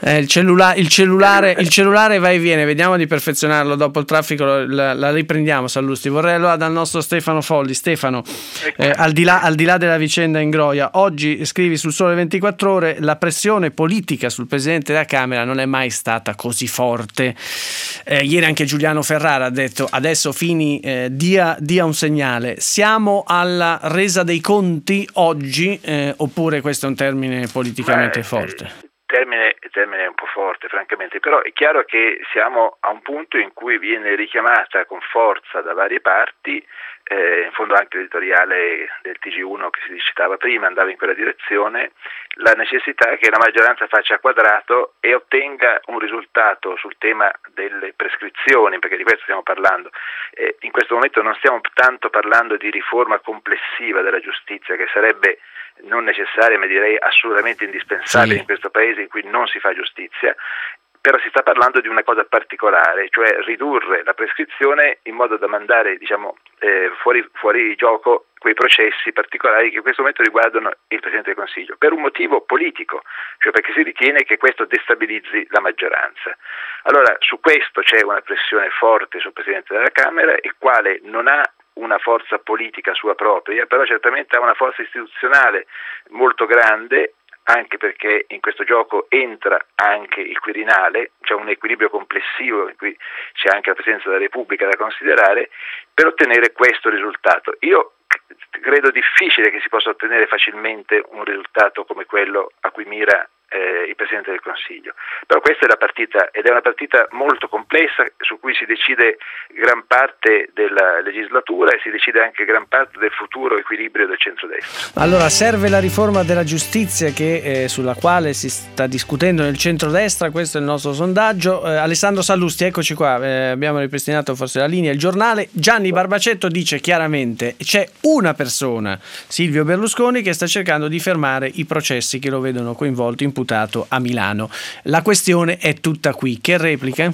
S2: Eh, il, cellula- il, cellulare, il cellulare va e viene, vediamo di perfezionarlo dopo il traffico, la, la riprendiamo Sallusti. Vorrei allora dal nostro Stefano Folli. Stefano, eh, al, di là, al di là della vicenda Ingroia, oggi scrivi sul Sole ventiquattro Ore: la pressione politica sul Presidente della Camera non è mai stata così forte. Eh, ieri anche Giuliano Ferrara ha detto: adesso Fini eh, dia, dia un segnale. Siamo alla resa dei conti oggi eh, oppure questo è un termine politicamente
S10: Beh,
S2: forte?
S10: Termine, termine un po' forte francamente, però è chiaro che siamo a un punto in cui viene richiamata con forza da varie parti, eh, in fondo anche l'editoriale del T G uno che si citava prima andava in quella direzione, la necessità che la maggioranza faccia quadrato e ottenga un risultato sul tema delle prescrizioni, perché di questo stiamo parlando. Eh, in questo momento non stiamo tanto parlando di riforma complessiva della giustizia, che sarebbe non necessaria, ma direi assolutamente indispensabile, sì, in questo paese in cui non si fa giustizia, però si sta parlando di una cosa particolare, cioè ridurre la prescrizione in modo da mandare, diciamo, eh, fuori, fuori gioco quei processi particolari che in questo momento riguardano il Presidente del Consiglio, per un motivo politico, cioè perché si ritiene che questo destabilizzi la maggioranza. Allora, su questo c'è una pressione forte sul Presidente della Camera, il quale non ha una forza politica sua propria, però certamente ha una forza istituzionale molto grande, anche perché in questo gioco entra anche il Quirinale, c'è un equilibrio complessivo in cui c'è anche la Presidenza della Repubblica da considerare, per ottenere questo risultato. Io credo difficile che si possa ottenere facilmente un risultato come quello a cui mira eh, il Presidente del Consiglio, però questa è la partita, ed è una partita molto complessa su cui si decide gran parte della legislatura e si decide anche gran parte del futuro equilibrio del centrodestra.
S2: Allora, serve la riforma della giustizia che, eh, sulla quale si sta discutendo nel centrodestra, questo è il nostro sondaggio. eh, Alessandro Sallusti, eccoci qua, eh, abbiamo ripristinato forse la linea, il giornale. Gianni Barbacetto dice chiaramente: c'è una persona, Silvio Berlusconi, che sta cercando di fermare i processi che lo vedono coinvolto, imputato a Milano. La questione è tutta qui. Che replica?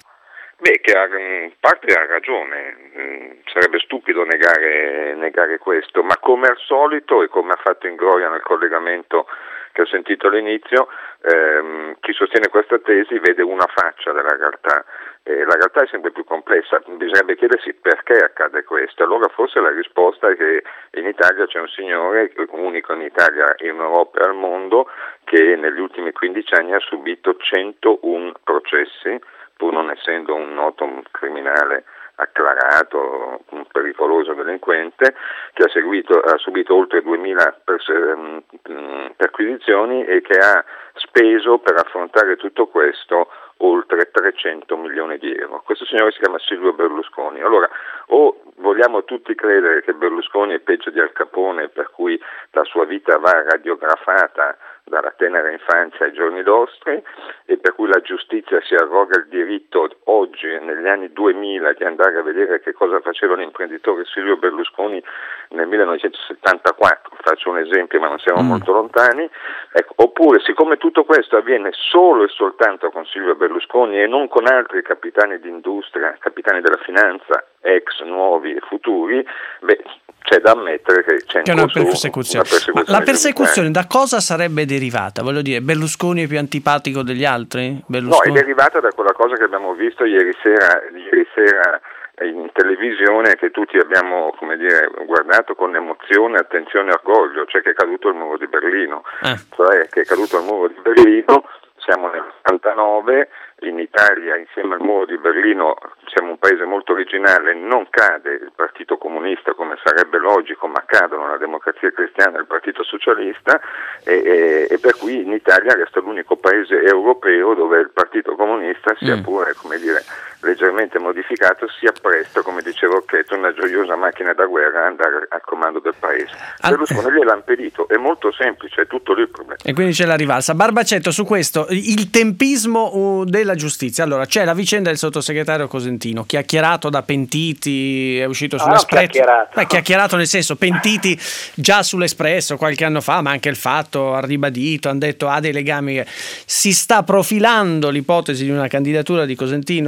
S9: Beh, che ha, in parte ha ragione, sarebbe stupido negare, negare questo, ma come al solito e come ha fatto Ingroia nel collegamento che ho sentito all'inizio, ehm, chi sostiene questa tesi vede una faccia della realtà. Eh, la realtà è sempre più complessa, bisognerebbe chiedersi perché accade questo. Allora forse la risposta è che in Italia c'è un signore, unico in Italia, in Europa e al mondo, che negli ultimi quindici anni ha subito centouno processi, pur non essendo un noto criminale acclarato, un pericoloso delinquente, che ha, seguito, ha subito oltre duemila pers- perquisizioni e che ha speso per affrontare tutto questo oltre trecento milioni di euro. Questo signore si chiama Silvio Berlusconi. Allora, o vogliamo tutti credere che Berlusconi è peggio di Al Capone, per cui la sua vita va radiografata dalla tenera infanzia ai giorni nostri e per cui la giustizia si arroga il diritto oggi, negli anni duemila, di andare a vedere che cosa faceva l'imprenditore Silvio Berlusconi nel millenovecentosettantaquattro, faccio un esempio ma non siamo mm. molto lontani, ecco, oppure siccome tutto questo avviene solo e soltanto con Silvio Berlusconi e non con altri capitani di industria, capitani della finanza, ex, nuovi e futuri, beh, c'è da ammettere che c'è in
S2: una
S9: corso
S2: persecuzione.
S9: una persecuzione.
S2: Ma la persecuzione da cosa sarebbe derivata? Voglio dire, Berlusconi è più antipatico degli altri? Berlusconi...
S9: No, è derivata da quella cosa che abbiamo visto ieri sera, ieri sera in televisione, che tutti abbiamo, come dire, guardato con emozione, attenzione e orgoglio, cioè che è caduto il muro di Berlino, eh. cioè che è caduto il muro di Berlino. Siamo nel settantanove, in Italia insieme al muro di Berlino siamo un paese molto originale, non cade il Partito Comunista come sarebbe logico, ma cadono la Democrazia Cristiana e il Partito Socialista e, e, e per cui in Italia resta l'unico paese europeo dove il Partito Comunista, sia mm. pure, come dire, leggermente modificato, si appresta, come diceva Occhetto, una gioiosa macchina da guerra a andare al comando del paese. Ah, Berlusconi gliel'ha impedito, è molto semplice, è tutto lì il problema.
S2: E quindi c'è la rivalsa. Barbacetto, su questo, il tempismo della giustizia. Allora, c'è la vicenda del sottosegretario Cosentino, chiacchierato da pentiti, è uscito sull'Espresso. Ah, chiacchierato. Beh, chiacchierato nel senso, pentiti già sull'Espresso qualche anno fa, ma anche il Fatto ha ribadito, hanno detto ha dei legami. Si sta profilando l'ipotesi di una candidatura di Cosentino alla regione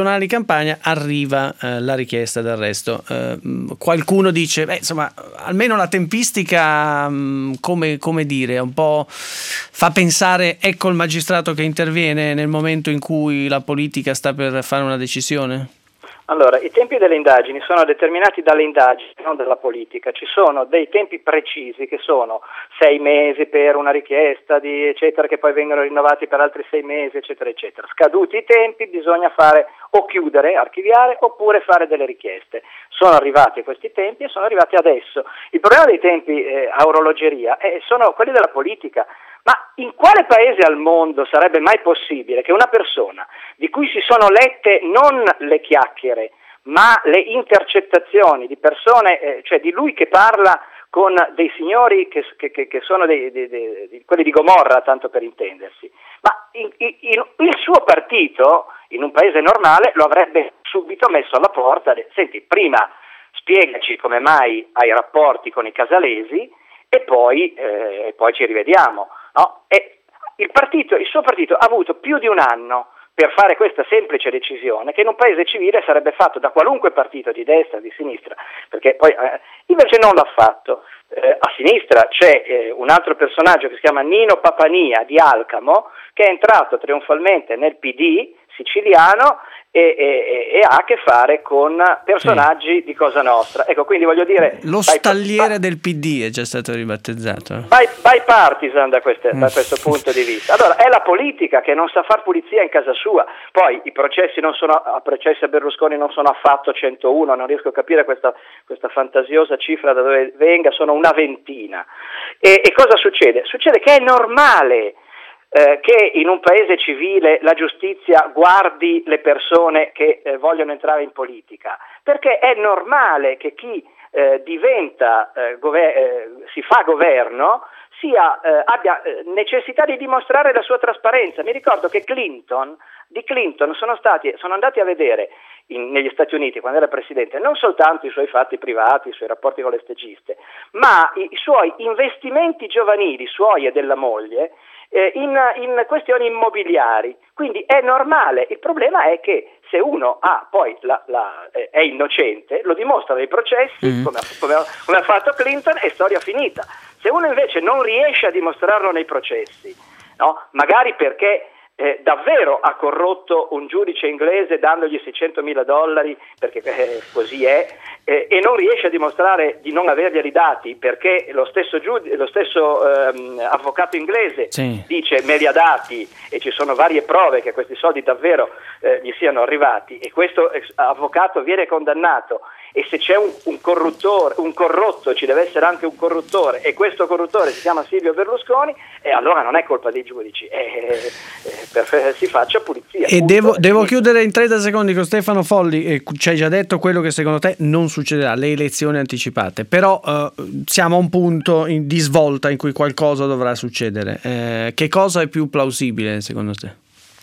S2: giornale di campagna arriva eh, la richiesta d'arresto. Eh, qualcuno dice, beh, insomma, almeno la tempistica, mh, come, come dire, un po' fa pensare, ecco il magistrato che interviene nel momento in cui la politica sta per fare una decisione?
S8: Allora, i tempi delle indagini sono determinati dalle indagini, non dalla politica. Ci sono dei tempi precisi che sono sei mesi per una richiesta, di eccetera, che poi vengono rinnovati per altri sei mesi, eccetera, eccetera. Scaduti i tempi bisogna fare o chiudere, archiviare, oppure fare delle richieste. Sono arrivati questi tempi e sono arrivati adesso. Il problema dei tempi eh, a orologeria eh, sono quelli della politica. Ma in quale paese al mondo sarebbe mai possibile che una persona di cui si sono lette non le chiacchiere, ma le intercettazioni di persone, eh, cioè di lui che parla con dei signori che, che, che sono dei, dei, dei, dei, quelli di Gomorra, tanto per intendersi, ma in, in, il suo partito, in un paese normale, lo avrebbe subito messo alla porta. Senti, prima spiegaci come mai hai rapporti con i casalesi e poi, eh, e poi ci rivediamo. No? E il partito, il suo partito ha avuto più di un anno per fare questa semplice decisione che in un paese civile sarebbe fatto da qualunque partito di destra, di sinistra, perché poi eh, invece non l'ha fatto. Eh, a sinistra c'è eh, un altro personaggio che si chiama Nino Papania di Alcamo, che è entrato trionfalmente nel P D siciliano e, e, e ha a che fare con personaggi sì. di Cosa Nostra. Ecco, quindi voglio dire...
S2: Lo stalliere by, del P D è già stato ribattezzato.
S8: By, bipartisan da, queste, mm. da questo punto di vista. Allora, è la politica che non sa far pulizia in casa sua. Poi i processi non sono, a processi a Berlusconi non sono affatto centouno, non riesco a capire questa, questa fantasiosa cifra da dove venga, sono una ventina. E, e cosa succede? Succede che è normale Eh, che in un paese civile la giustizia guardi le persone che eh, vogliono entrare in politica, perché è normale che chi eh, diventa, eh, gover- eh, si fa governo, sia, eh, abbia eh, necessità di dimostrare la sua trasparenza. Mi ricordo che Clinton, di Clinton sono, stati, sono andati a vedere in, negli Stati Uniti, quando era presidente, non soltanto i suoi fatti privati, i suoi rapporti con le stagiste, ma i, i suoi investimenti giovanili, suoi e della moglie, In, in questioni immobiliari. Quindi è normale. Il problema è che se uno ha poi la, la, eh, è innocente, lo dimostra nei processi, mm. come, come, come ha fatto Clinton, è storia finita. Se uno invece non riesce a dimostrarlo nei processi, no? Magari perché eh, davvero ha corrotto un giudice inglese dandogli seicentomila dollari, perché eh, così è, eh, e non riesce a dimostrare di non averglieli dati perché lo stesso, giudice, lo stesso ehm, avvocato inglese sì. dice me li ha dati e ci sono varie prove che questi soldi davvero eh, gli siano arrivati, e questo avvocato viene condannato, e se c'è un, un corruttore, un corrotto, ci deve essere anche un corruttore, e questo corruttore si chiama Silvio Berlusconi, e allora non è colpa dei giudici, eh, eh, per, si faccia pulizia.
S2: E devo, devo chiudere in trenta secondi con Stefano Folli. Eh, ci hai già detto quello che secondo te non succederà, le elezioni anticipate, però eh, siamo a un punto in, di svolta in cui qualcosa dovrà succedere. Eh, che cosa è più plausibile secondo te?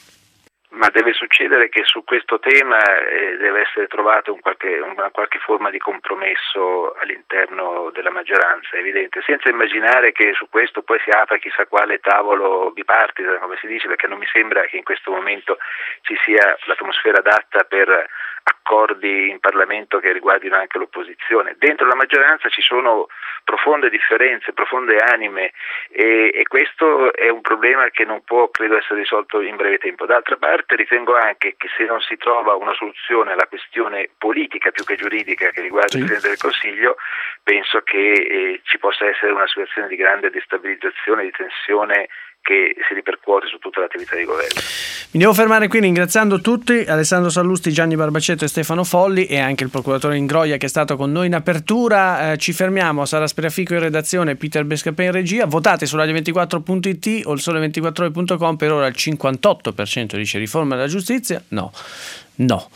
S10: Ma deve succedere che su questo tema eh, deve essere trovato un qualche, una qualche forma di compromesso all'interno della maggioranza, è evidente, senza immaginare che su questo poi si apra chissà quale tavolo bipartisan, come si dice, perché non mi sembra che in questo momento ci sia l'atmosfera adatta per accordi in Parlamento che riguardino anche l'opposizione. Dentro la maggioranza ci sono profonde differenze, profonde anime, e, e questo è un problema che non può, credo, essere risolto in breve tempo. D'altra parte ritengo anche che se non si trova una soluzione alla questione politica più che giuridica che riguarda sì. il Presidente del Consiglio, penso che eh, ci possa essere una situazione di grande destabilizzazione, di tensione che si ripercuote su tutta l'attività di governo.
S2: Mi devo fermare qui ringraziando tutti, Alessandro Sallusti, Gianni Barbacetto e Stefano Folli, e anche il procuratore Ingroia che è stato con noi in apertura. Eh, ci fermiamo, Sara Spreafico in redazione, Peter Bescapè in regia. Votate su radio ventiquattro punto it o il sole ventiquattro ore punto com. Per ora il cinquantotto per cento dice riforma della giustizia. No, no.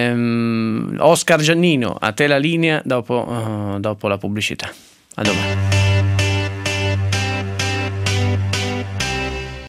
S2: Ehm, Oscar Giannino, a te la linea dopo, uh, dopo la pubblicità. A domani.